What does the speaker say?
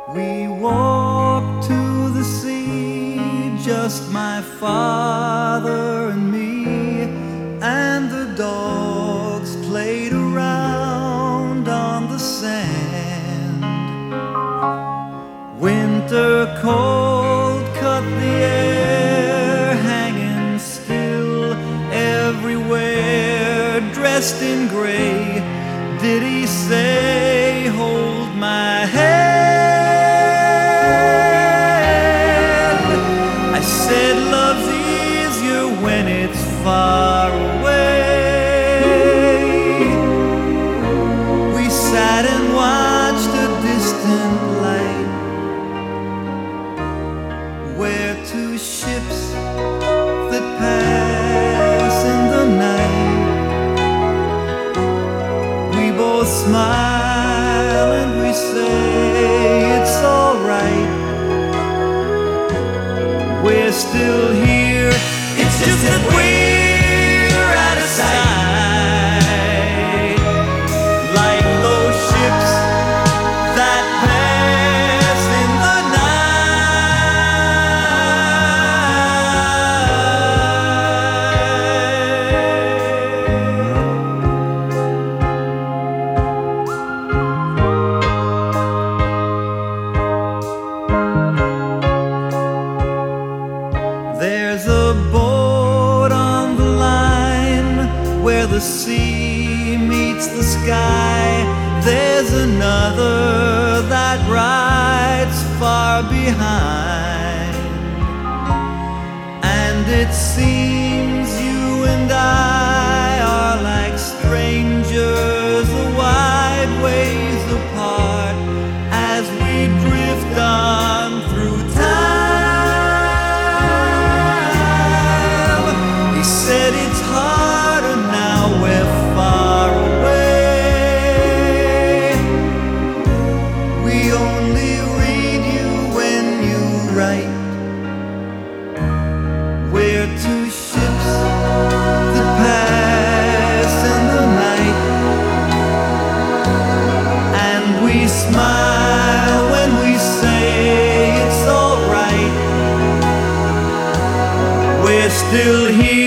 We walked to the sea, just my father and me, and the dogs played around on the sand. Winter cold cut the air, hanging still everywhere. Dressed in gray, did he say, "Hold my hand"? I said, "Love's easier when it's far away." We sat and watched a distant light, where two ships that pass in the night. We both smile and we say it's all right. We're still here, it's just that we're out of sight, like those ships that pass in the night. There's a boat on the line where the sea meets the sky. There's another that rides far behind, and it seems you and I are like strangers a wide ways apart as we drift on through time. He said it's harder now we're far away. We only read you when you write. We're two ships that pass in the night, and we smile when we say it's all right. We're still here.